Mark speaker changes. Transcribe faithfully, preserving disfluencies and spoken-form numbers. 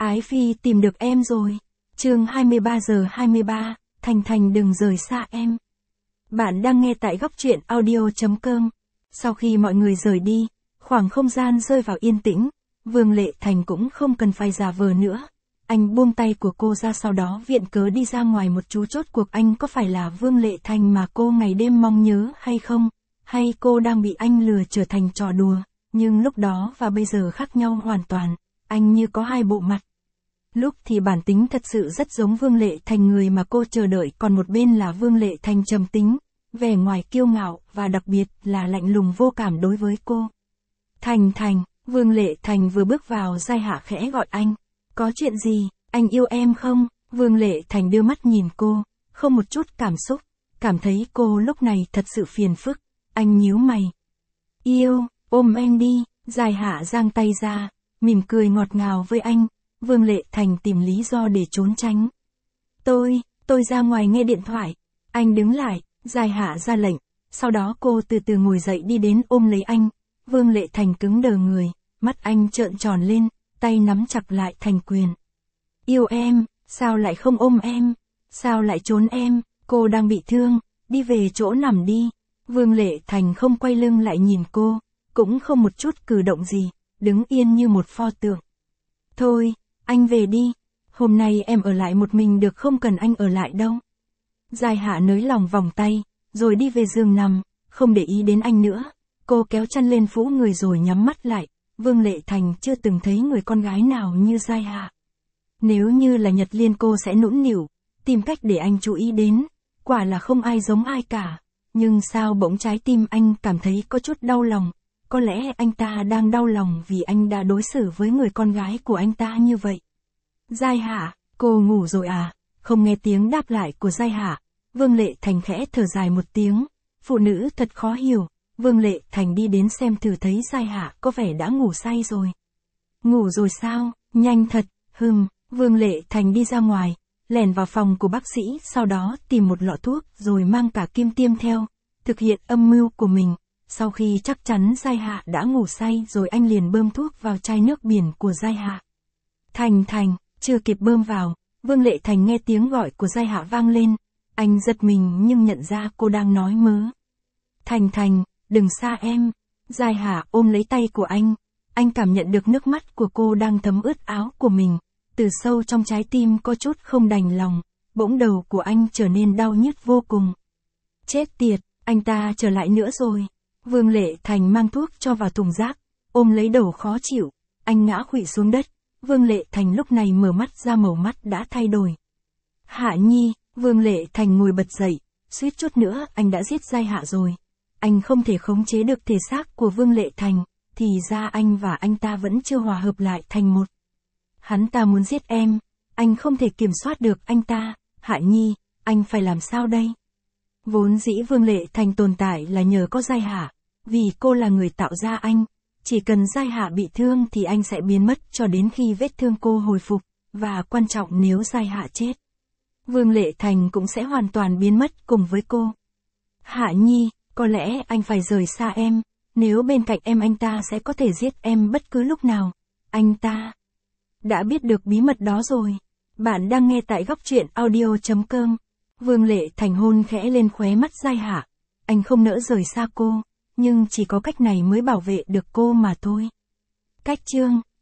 Speaker 1: Ái Phi tìm được em rồi. Chương hai mươi ba giờ hai mươi ba, Thành Thành đừng rời xa em. Bạn đang nghe tại góc truyện audio chấm com. Sau khi mọi người rời đi, khoảng không gian rơi vào yên tĩnh, Vương Lệ Thành cũng không cần phải giả vờ nữa. Anh buông tay của cô ra, sau đó viện cớ đi ra ngoài một chú. Chốt cuộc anh có phải là Vương Lệ Thành mà cô ngày đêm mong nhớ hay không? Hay cô đang bị anh lừa trở thành trò đùa? Nhưng lúc đó và bây giờ khác nhau hoàn toàn. Anh như có hai bộ mặt. Lúc thì bản tính thật sự rất giống Vương Lệ Thành người mà cô chờ đợi, còn một bên là Vương Lệ Thành trầm tính, vẻ ngoài kiêu ngạo và đặc biệt là lạnh lùng vô cảm đối với cô. Thành Thành, Vương Lệ Thành vừa bước vào, Giai Hạ khẽ gọi anh. Có chuyện gì, anh yêu em không? Vương Lệ Thành đưa mắt nhìn cô, không một chút cảm xúc, cảm thấy cô lúc này thật sự phiền phức. Anh nhíu mày. Yêu, ôm em đi. Giai Hạ giang tay ra, mỉm cười ngọt ngào với anh. Vương Lệ Thành tìm lý do để trốn tránh. Tôi, tôi ra ngoài nghe điện thoại. Anh đứng lại, Giai Hạ ra lệnh. Sau đó cô từ từ ngồi dậy đi đến ôm lấy anh. Vương Lệ Thành cứng đờ người, mắt anh trợn tròn lên, tay nắm chặt lại thành quyền. Yêu em, sao lại không ôm em? Sao lại trốn em? Cô đang bị thương, đi về chỗ nằm đi. Vương Lệ Thành không quay lưng lại nhìn cô, cũng không một chút cử động gì, đứng yên như một pho tượng. Thôi, anh về đi. Hôm nay em ở lại một mình được không, cần anh ở lại đâu. Giai Hạ nới lòng vòng tay, rồi đi về giường nằm, không để ý đến anh nữa. Cô kéo chăn lên phủ người rồi nhắm mắt lại. Vương Lệ Thành chưa từng thấy người con gái nào như Giai Hạ. Nếu như là Nhật Liên cô sẽ nũng nịu, tìm cách để anh chú ý đến. Quả là không ai giống ai cả. Nhưng sao bỗng trái tim anh cảm thấy có chút đau lòng. Có lẽ anh ta đang đau lòng vì anh đã đối xử với người con gái của anh ta như vậy. Giai Hạ, cô ngủ rồi à? Không nghe tiếng đáp lại của Giai Hạ, Vương Lệ Thành khẽ thở dài một tiếng. Phụ nữ thật khó hiểu. Vương Lệ Thành đi đến xem thử, thấy Giai Hạ có vẻ đã ngủ say rồi. Ngủ rồi sao? Nhanh thật. Hừm. Vương Lệ Thành đi ra ngoài, lẻn vào phòng của bác sĩ, sau đó tìm một lọ thuốc rồi mang cả kim tiêm theo, thực hiện âm mưu của mình. Sau khi chắc chắn Giai Hạ đã ngủ say rồi, anh liền bơm thuốc vào chai nước biển của Giai Hạ. Thành Thành, chưa kịp bơm vào, Vương Lệ Thành nghe tiếng gọi của Giai Hạ vang lên. Anh giật mình nhưng nhận ra cô đang nói mớ. Thành Thành, đừng xa em. Giai Hạ ôm lấy tay của anh. Anh cảm nhận được nước mắt của cô đang thấm ướt áo của mình. Từ sâu trong trái tim có chút không đành lòng, bỗng đầu của anh trở nên đau nhức vô cùng. Chết tiệt, anh ta trở lại nữa rồi. Vương Lệ Thành mang thuốc cho vào thùng rác, ôm lấy đầu khó chịu, anh ngã khuỵu xuống đất. Vương Lệ Thành lúc này mở mắt ra, màu mắt đã thay đổi. Hạ Nhi, Vương Lệ Thành ngồi bật dậy, suýt chút nữa anh đã giết Giai Hạ rồi. Anh không thể khống chế được thể xác của Vương Lệ Thành, thì ra anh và anh ta vẫn chưa hòa hợp lại thành một. Hắn ta muốn giết em, anh không thể kiểm soát được anh ta. Hạ Nhi, anh phải làm sao đây? Vốn dĩ Vương Lệ Thành tồn tại là nhờ có Giai Hạ, vì cô là người tạo ra anh. Chỉ cần Giai Hạ bị thương thì anh sẽ biến mất cho đến khi vết thương cô hồi phục, và quan trọng nếu Giai Hạ chết, Vương Lệ Thành cũng sẽ hoàn toàn biến mất cùng với cô. Hạ Nhi, có lẽ anh phải rời xa em, nếu bên cạnh em anh ta sẽ có thể giết em bất cứ lúc nào. Anh ta đã biết được bí mật đó rồi. Bạn đang nghe tại góc truyện audio chấm com. Vương Lệ Thành hôn khẽ lên khóe mắt Giai Hạ. Anh không nỡ rời xa cô, nhưng chỉ có cách này mới bảo vệ được cô mà thôi. Cách chương